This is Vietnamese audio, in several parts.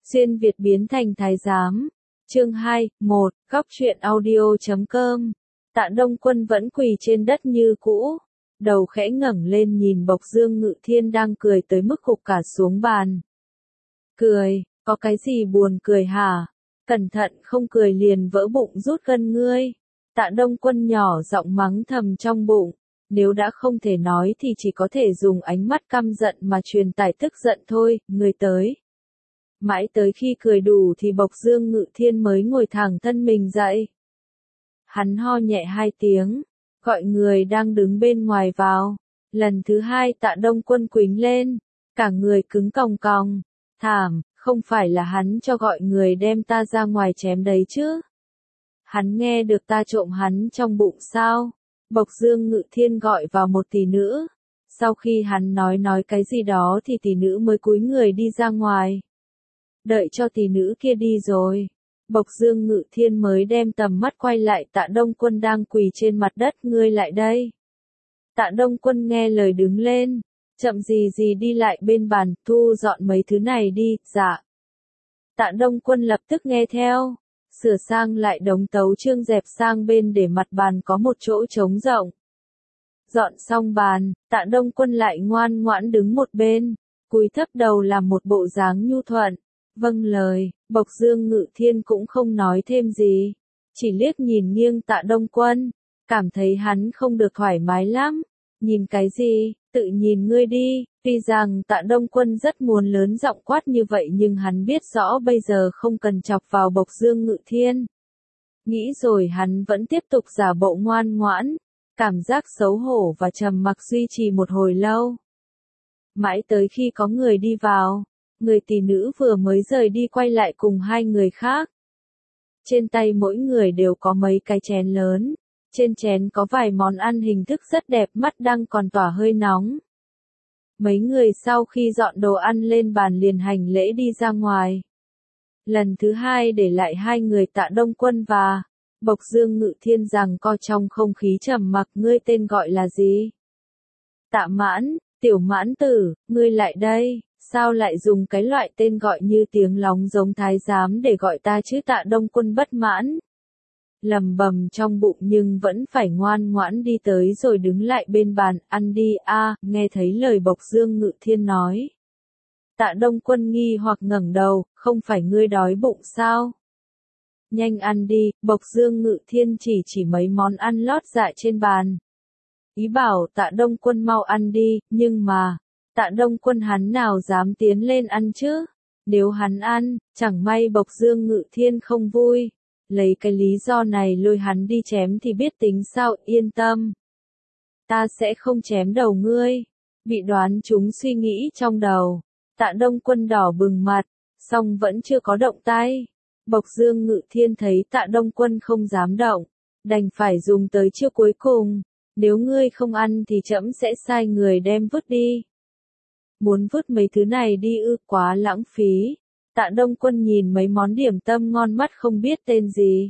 Xuyên Việt biến thành thái giám. Chương 2, 1, Góc truyện audio.com. Tạ Đông Quân vẫn quỳ trên đất như cũ, đầu khẽ ngẩng lên nhìn Bộc Dương Ngự Thiên đang cười tới mức gục cả xuống bàn. Cười, có cái gì buồn cười hả? Cẩn thận không cười liền vỡ bụng rút gân ngươi. Tạ Đông Quân nhỏ giọng mắng thầm trong bụng, nếu đã không thể nói thì chỉ có thể dùng ánh mắt căm giận mà truyền tải tức giận thôi, người tới. Mãi tới khi cười đủ thì Bộc Dương Ngự Thiên mới ngồi thẳng thân mình dậy. Hắn ho nhẹ 2 tiếng, gọi người đang đứng bên ngoài vào. Lần thứ 2 Tạ Đông Quân quỳ lên, cả người cứng còng còng, thảm, không phải là hắn cho gọi người đem ta ra ngoài chém đấy chứ? Hắn nghe được ta trộm hắn trong bụng sao? Bộc Dương Ngự Thiên gọi vào một tỷ nữ. Sau khi hắn nói cái gì đó thì tỷ nữ mới cúi người đi ra ngoài. Đợi cho tỷ nữ kia đi rồi, Bộc Dương Ngự Thiên mới đem tầm mắt quay lại Tạ Đông Quân đang quỳ trên mặt đất, ngươi lại đây. Tạ Đông Quân nghe lời đứng lên, chậm gì đi lại bên bàn, thu dọn mấy thứ này đi, dạ. Tạ Đông Quân lập tức nghe theo, sửa sang lại đống tấu chương dẹp sang bên để mặt bàn có một chỗ trống rộng. Dọn xong bàn, Tạ Đông Quân lại ngoan ngoãn đứng một bên, cúi thấp đầu làm một bộ dáng nhu thuận. Vâng lời, Bộc Dương Ngự Thiên cũng không nói thêm gì, chỉ liếc nhìn nghiêng Tạ Đông Quân, cảm thấy hắn không được thoải mái lắm. Nhìn cái gì, tự nhìn ngươi đi. Tuy rằng Tạ Đông Quân rất muốn lớn giọng quát như vậy nhưng hắn biết rõ bây giờ không cần chọc vào Bộc Dương Ngự Thiên. Nghĩ rồi hắn vẫn tiếp tục giả bộ ngoan ngoãn, cảm giác xấu hổ và trầm mặc duy trì một hồi lâu. Mãi tới khi có người đi vào, người tỷ nữ vừa mới rời đi quay lại cùng 2 người khác. Trên tay mỗi người đều có mấy cái chén lớn, trên chén có vài món ăn hình thức rất đẹp mắt đang còn tỏa hơi nóng. Mấy người sau khi dọn đồ ăn lên bàn liền hành lễ đi ra ngoài. Lần thứ 2 để lại 2 người Tạ Đông Quân và Bộc Dương Ngự Thiên rằng co trong không khí trầm mặc. Ngươi tên gọi là gì? Tạ Mãn, Tiểu Mãn Tử, ngươi lại đây. Sao lại dùng cái loại tên gọi như tiếng lóng giống thái giám để gọi ta chứ? Tạ Đông Quân bất mãn, lầm bầm trong bụng nhưng vẫn phải ngoan ngoãn đi tới rồi đứng lại bên bàn, ăn đi a. Nghe thấy lời Bộc Dương Ngự Thiên nói, Tạ Đông Quân nghi hoặc ngẩng đầu, không phải ngươi đói bụng sao? Nhanh ăn đi. Bộc Dương Ngự Thiên chỉ mấy món ăn lót dạ trên bàn, ý bảo Tạ Đông Quân mau ăn đi, nhưng mà Tạ Đông Quân hắn nào dám tiến lên ăn chứ? Nếu hắn ăn, chẳng may Bộc Dương Ngự Thiên không vui, lấy cái lý do này lôi hắn đi chém thì biết tính sao. Yên tâm, ta sẽ không chém đầu ngươi. Bị đoán chúng suy nghĩ trong đầu, Tạ Đông Quân đỏ bừng mặt, song vẫn chưa có động tay. Bộc Dương Ngự Thiên thấy Tạ Đông Quân không dám động, đành phải dùng tới chiêu cuối cùng, nếu ngươi không ăn thì trẫm sẽ sai người đem vứt đi. Muốn vứt mấy thứ này đi ư? Quá lãng phí. Tạ Đông Quân nhìn mấy món điểm tâm ngon mắt không biết tên gì.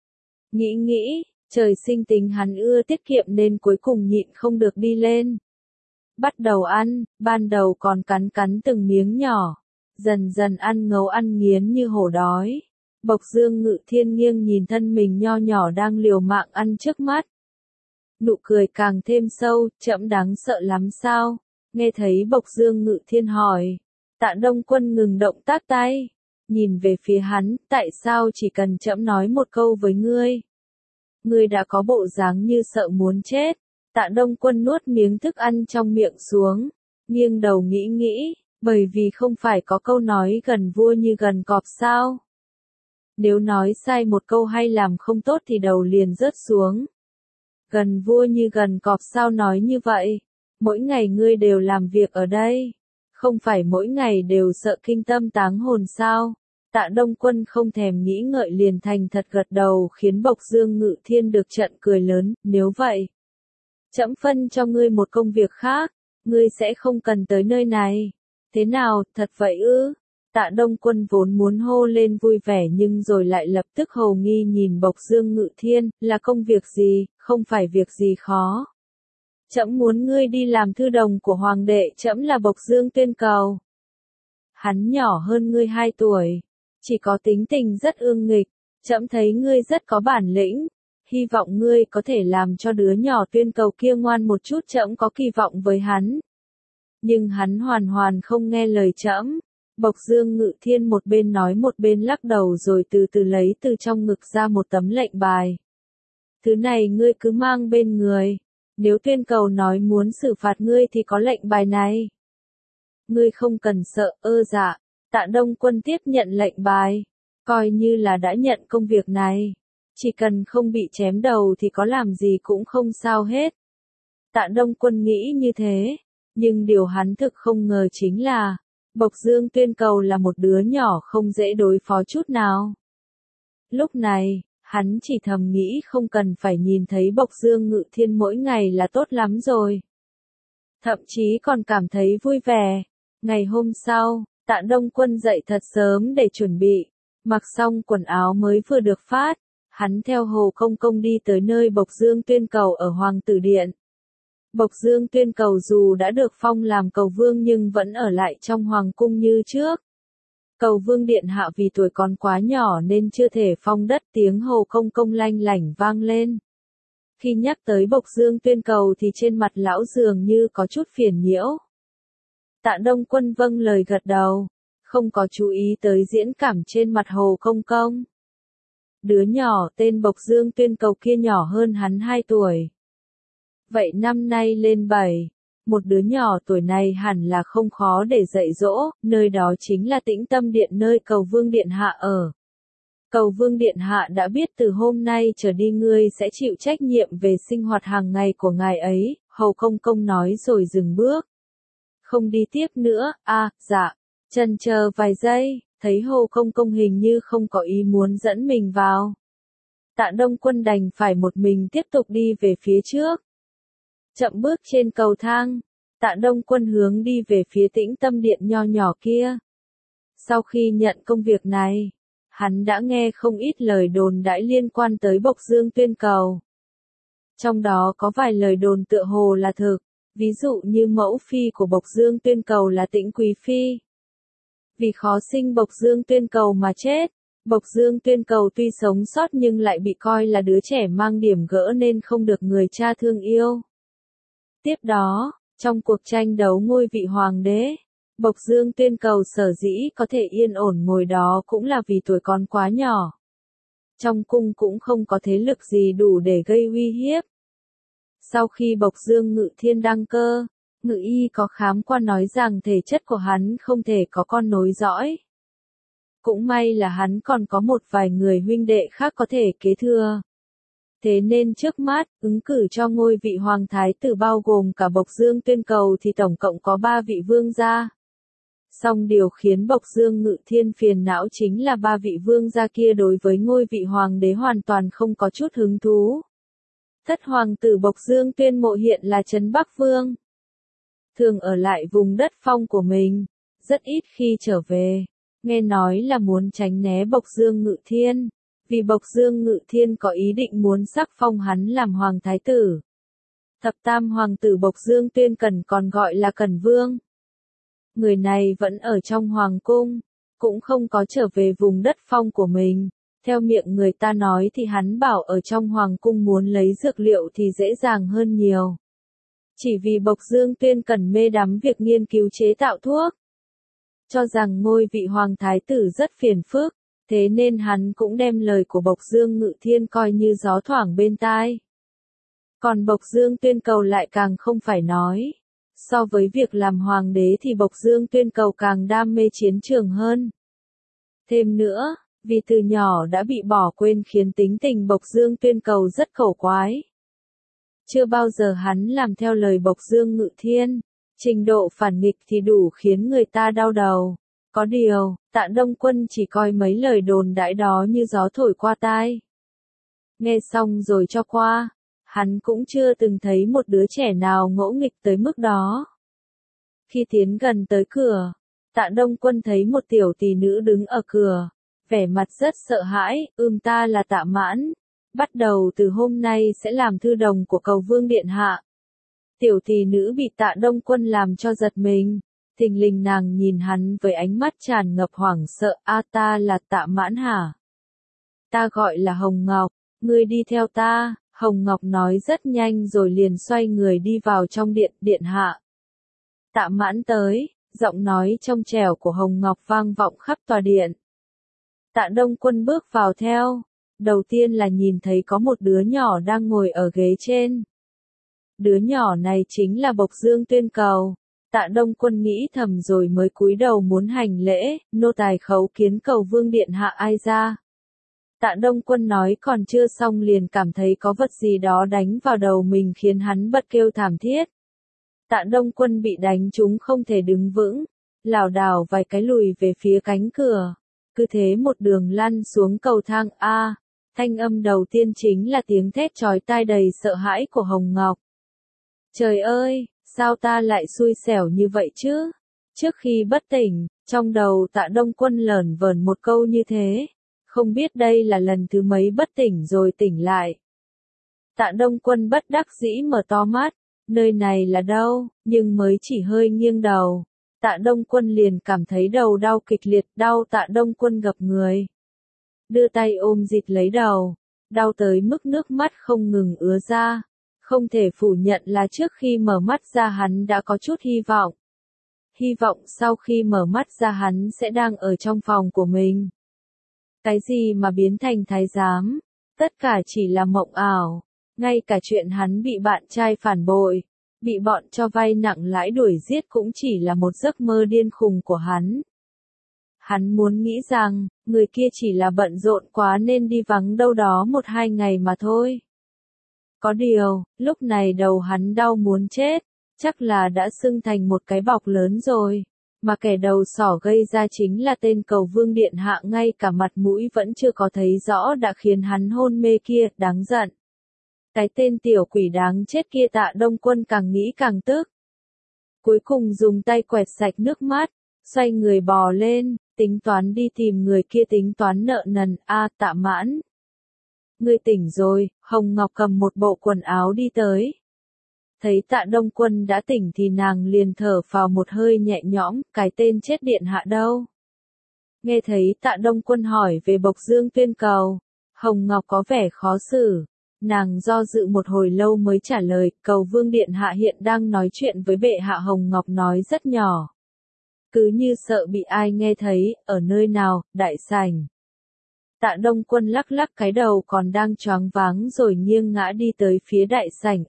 Nghĩ, trời sinh tính hắn ưa tiết kiệm nên cuối cùng nhịn không được đi lên. Bắt đầu ăn, ban đầu còn cắn từng miếng nhỏ, dần dần ăn ngấu ăn nghiến như hổ đói. Bộc Dương Ngự Thiên nghiêng nhìn thân mình nho nhỏ đang liều mạng ăn trước mắt. Nụ cười càng thêm sâu, trẫm đáng sợ lắm sao? Nghe thấy Bộc Dương Ngự Thiên hỏi, Tạ Đông Quân ngừng động tác tay, nhìn về phía hắn, tại sao chỉ cần trẫm nói một câu với ngươi, ngươi đã có bộ dáng như sợ muốn chết? Tạ Đông Quân nuốt miếng thức ăn trong miệng xuống, nghiêng đầu nghĩ, bởi vì không phải có câu nói gần vua như gần cọp sao? Nếu nói sai một câu hay làm không tốt thì đầu liền rớt xuống. Gần vua như gần cọp sao nói như vậy? Mỗi ngày ngươi đều làm việc ở đây, không phải mỗi ngày đều sợ kinh tâm táng hồn sao? Tạ Đông Quân không thèm nghĩ ngợi liền thành thật gật đầu khiến Bộc Dương Ngự Thiên được trận cười lớn. Nếu vậy, trẫm phân cho ngươi một công việc khác, ngươi sẽ không cần tới nơi này. Thế nào, thật vậy ư? Tạ Đông Quân vốn muốn hô lên vui vẻ nhưng rồi lại lập tức hồ nghi nhìn Bộc Dương Ngự Thiên, là công việc gì? Không phải việc gì khó. Trẫm muốn ngươi đi làm thư đồng của hoàng đệ, trẫm là Bộc Dương Tuyên Cầu. Hắn nhỏ hơn ngươi 2 tuổi, chỉ có tính tình rất ương nghịch, trẫm thấy ngươi rất có bản lĩnh, hy vọng ngươi có thể làm cho đứa nhỏ Tuyên Cầu kia ngoan một chút, trẫm có kỳ vọng với hắn. Nhưng hắn hoàn hoàn không nghe lời trẫm. Bộc Dương Ngự Thiên một bên nói một bên lắc đầu rồi từ từ lấy từ trong ngực ra một tấm lệnh bài. Thứ này ngươi cứ mang bên người, nếu Tuyên Cầu nói muốn xử phạt ngươi thì có lệnh bài này. Ngươi không cần sợ. Dạ. Tạ Đông Quân tiếp nhận lệnh bài, coi như là đã nhận công việc này. Chỉ cần không bị chém đầu thì có làm gì cũng không sao hết. Tạ Đông Quân nghĩ như thế, nhưng điều hắn thực không ngờ chính là, Bộc Dương Tuyên Cầu là một đứa nhỏ không dễ đối phó chút nào. Lúc này, hắn chỉ thầm nghĩ không cần phải nhìn thấy Bộc Dương Ngự Thiên mỗi ngày là tốt lắm rồi. Thậm chí còn cảm thấy vui vẻ. Ngày hôm sau, Tạ Đông Quân dậy thật sớm để chuẩn bị, mặc xong quần áo mới vừa được phát, hắn theo Hồ Công Công đi tới nơi Bộc Dương Tuyên Cầu ở Hoàng Tử Điện. Bộc Dương Tuyên Cầu dù đã được phong làm cầu vương nhưng vẫn ở lại trong hoàng cung như trước. Cầu vương điện hạ vì tuổi còn quá nhỏ nên chưa thể phong đất, tiếng Hồ Công Công lanh lảnh vang lên. Khi nhắc tới Bộc Dương Tuyên Cầu thì trên mặt lão dường như có chút phiền nhiễu. Tạ Đông Quân vâng lời gật đầu, không có chú ý tới diễn cảm trên mặt Hồ Công Công. Đứa nhỏ tên Bộc Dương Tuyên Cầu kia nhỏ hơn hắn 2 tuổi. Vậy năm nay lên 7, một đứa nhỏ tuổi này hẳn là không khó để dạy dỗ, nơi đó chính là Tĩnh Tâm Điện nơi Cầu Vương Điện Hạ ở. Cầu Vương Điện Hạ đã biết từ hôm nay trở đi ngươi sẽ chịu trách nhiệm về sinh hoạt hàng ngày của ngài ấy, Hồ Công Công nói rồi dừng bước. Không đi tiếp nữa. Dạ. Chần chờ vài giây, thấy Hồ Công Công hình như không có ý muốn dẫn mình vào. Tạ Đông Quân đành phải một mình tiếp tục đi về phía trước. Chậm bước trên cầu thang, Tạ Đông Quân hướng đi về phía Tĩnh Tâm Điện nho nhỏ kia. Sau khi nhận công việc này, hắn đã nghe không ít lời đồn đãi liên quan tới Bộc Dương Tuyên Cầu. Trong đó có vài lời đồn tựa hồ là thực, ví dụ như mẫu phi của Bộc Dương Tuyên Cầu là Tĩnh Quý Phi. Vì khó sinh Bộc Dương Tuyên Cầu mà chết, Bộc Dương Tuyên Cầu tuy sống sót nhưng lại bị coi là đứa trẻ mang điểm gỡ nên không được người cha thương yêu. Tiếp đó, trong cuộc tranh đấu ngôi vị hoàng đế, Bộc Dương Tuyên Cầu sở dĩ có thể yên ổn ngồi đó cũng là vì tuổi còn quá nhỏ. Trong cung cũng không có thế lực gì đủ để gây uy hiếp. Sau khi Bộc Dương Ngự Thiên đăng cơ, Ngự y có khám qua nói rằng thể chất của hắn không thể có con nối dõi. Cũng may là hắn còn có một vài người huynh đệ khác có thể kế thừa. Thế nên trước mắt, ứng cử cho ngôi vị hoàng thái tử bao gồm cả Bộc Dương Tuyên Cầu thì tổng cộng có 3 vị vương gia. Song điều khiến Bộc Dương Ngự Thiên phiền não chính là 3 vị vương gia kia đối với ngôi vị hoàng đế hoàn toàn không có chút hứng thú. Thất hoàng tử Bộc Dương Tuyên Mộ hiện là Trấn Bắc Vương. Thường ở lại vùng đất phong của mình, rất ít khi trở về, nghe nói là muốn tránh né Bộc Dương Ngự Thiên. Vì Bộc Dương Ngự Thiên có ý định muốn sắc phong hắn làm hoàng thái tử. Thập tam hoàng tử Bộc Dương Tuyên Cẩn còn gọi là Cẩn Vương. Người này vẫn ở trong hoàng cung, cũng không có trở về vùng đất phong của mình. Theo miệng người ta nói thì hắn bảo ở trong hoàng cung muốn lấy dược liệu thì dễ dàng hơn nhiều. Chỉ vì Bộc Dương Tuyên Cẩn mê đắm việc nghiên cứu chế tạo thuốc. Cho rằng ngôi vị hoàng thái tử rất phiền phức. Thế nên hắn cũng đem lời của Bộc Dương Ngự Thiên coi như gió thoảng bên tai. Còn Bộc Dương Tuyên Cầu lại càng không phải nói. So với việc làm hoàng đế thì Bộc Dương Tuyên Cầu càng đam mê chiến trường hơn. Thêm nữa, vì từ nhỏ đã bị bỏ quên khiến tính tình Bộc Dương Tuyên Cầu rất khẩu quái. Chưa bao giờ hắn làm theo lời Bộc Dương Ngự Thiên, trình độ phản nghịch thì đủ khiến người ta đau đầu. Có điều, Tạ Đông Quân chỉ coi mấy lời đồn đãi đó như gió thổi qua tai. Nghe xong rồi cho qua, hắn cũng chưa từng thấy một đứa trẻ nào ngỗ nghịch tới mức đó. Khi tiến gần tới cửa, Tạ Đông Quân thấy một tiểu tỷ nữ đứng ở cửa, vẻ mặt rất sợ hãi. Ta là Tạ Mãn, bắt đầu từ hôm nay sẽ làm thư đồng của Cầu Vương Điện Hạ. Tiểu tỷ nữ bị Tạ Đông Quân làm cho giật mình. Thình lình nàng nhìn hắn với ánh mắt tràn ngập hoảng sợ, a ta là Tạ Mãn hả? Ta gọi là Hồng Ngọc, ngươi đi theo ta, Hồng Ngọc nói rất nhanh rồi liền xoay người đi vào trong điện, điện hạ. Tạ Mãn tới, giọng nói trong trẻo của Hồng Ngọc vang vọng khắp tòa điện. Tạ Đông Quân bước vào theo, đầu tiên là nhìn thấy có một đứa nhỏ đang ngồi ở ghế trên. Đứa nhỏ này chính là Bộc Dương Tuyên Cầu. Tạ Đông Quân nghĩ thầm rồi mới cúi đầu muốn hành lễ, nô tài khấu kiến Cầu Vương điện hạ ai ra. Tạ Đông Quân nói còn chưa xong liền cảm thấy có vật gì đó đánh vào đầu mình khiến hắn bật kêu thảm thiết. Tạ Đông Quân bị đánh trúng không thể đứng vững, lảo đảo vài cái lùi về phía cánh cửa. Cứ thế một đường lăn xuống cầu thang A, thanh âm đầu tiên chính là tiếng thét chói tai đầy sợ hãi của Hồng Ngọc. Trời ơi, sao ta lại xui xẻo như vậy chứ? Trước khi bất tỉnh, trong đầu Tạ Đông Quân lởn vởn một câu như thế, không biết đây là lần thứ mấy bất tỉnh rồi tỉnh lại. Tạ Đông Quân bất đắc dĩ mở to mắt, nơi này là đâu, nhưng mới chỉ hơi nghiêng đầu. Tạ Đông Quân liền cảm thấy đầu đau kịch liệt, đau Tạ Đông Quân gập người. Đưa tay ôm dịt lấy đầu, đau tới mức nước mắt không ngừng ứa ra. Không thể phủ nhận là trước khi mở mắt ra hắn đã có chút hy vọng. Hy vọng sau khi mở mắt ra hắn sẽ đang ở trong phòng của mình. Cái gì mà biến thành thái giám? Tất cả chỉ là mộng ảo. Ngay cả chuyện hắn bị bạn trai phản bội, bị bọn cho vay nặng lãi đuổi giết cũng chỉ là một giấc mơ điên khùng của hắn. Hắn muốn nghĩ rằng, người kia chỉ là bận rộn quá nên đi vắng đâu đó 1-2 ngày mà thôi. Có điều, lúc này đầu hắn đau muốn chết, chắc là đã sưng thành một cái bọc lớn rồi. Mà kẻ đầu sỏ gây ra chính là tên Cầu Vương điện hạ, ngay cả mặt mũi vẫn chưa có thấy rõ đã khiến hắn hôn mê kia, đáng giận. Cái tên tiểu quỷ đáng chết kia Tạ Đông Quân càng nghĩ càng tức. Cuối cùng dùng tay quẹt sạch nước mắt, xoay người bò lên, tính toán đi tìm người kia tính toán nợ nần. Tạ Mãn. Ngươi tỉnh rồi, Hồng Ngọc cầm một bộ quần áo đi tới. Thấy Tạ Đông Quân đã tỉnh thì nàng liền thở phào một hơi nhẹ nhõm, cái tên chết điện hạ đâu? Nghe thấy Tạ Đông Quân hỏi về Bộc Dương Tuyên Cầu, Hồng Ngọc có vẻ khó xử. Nàng do dự một hồi lâu mới trả lời, Cầu Vương điện hạ hiện đang nói chuyện với bệ hạ. Hồng Ngọc nói rất nhỏ, cứ như sợ bị ai nghe thấy. Ở nơi nào? Đại sảnh. Tạ Đông Quân lắc lắc cái đầu còn đang choáng váng rồi nghiêng ngã đi tới phía đại sảnh.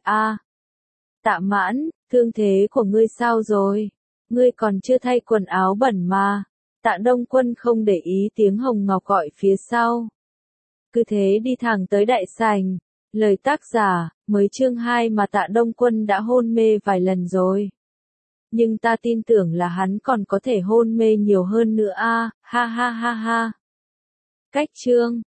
Tạ Mãn, thương thế của ngươi sao rồi? Ngươi còn chưa thay quần áo bẩn mà. Tạ Đông Quân không để ý tiếng Hồng Ngọc gọi phía sau. Cứ thế đi thẳng tới đại sảnh. Lời tác giả, mới chương 2 mà Tạ Đông Quân đã hôn mê vài lần rồi. Nhưng ta tin tưởng là hắn còn có thể hôn mê nhiều hơn nữa. Ha ha ha ha. Cách chương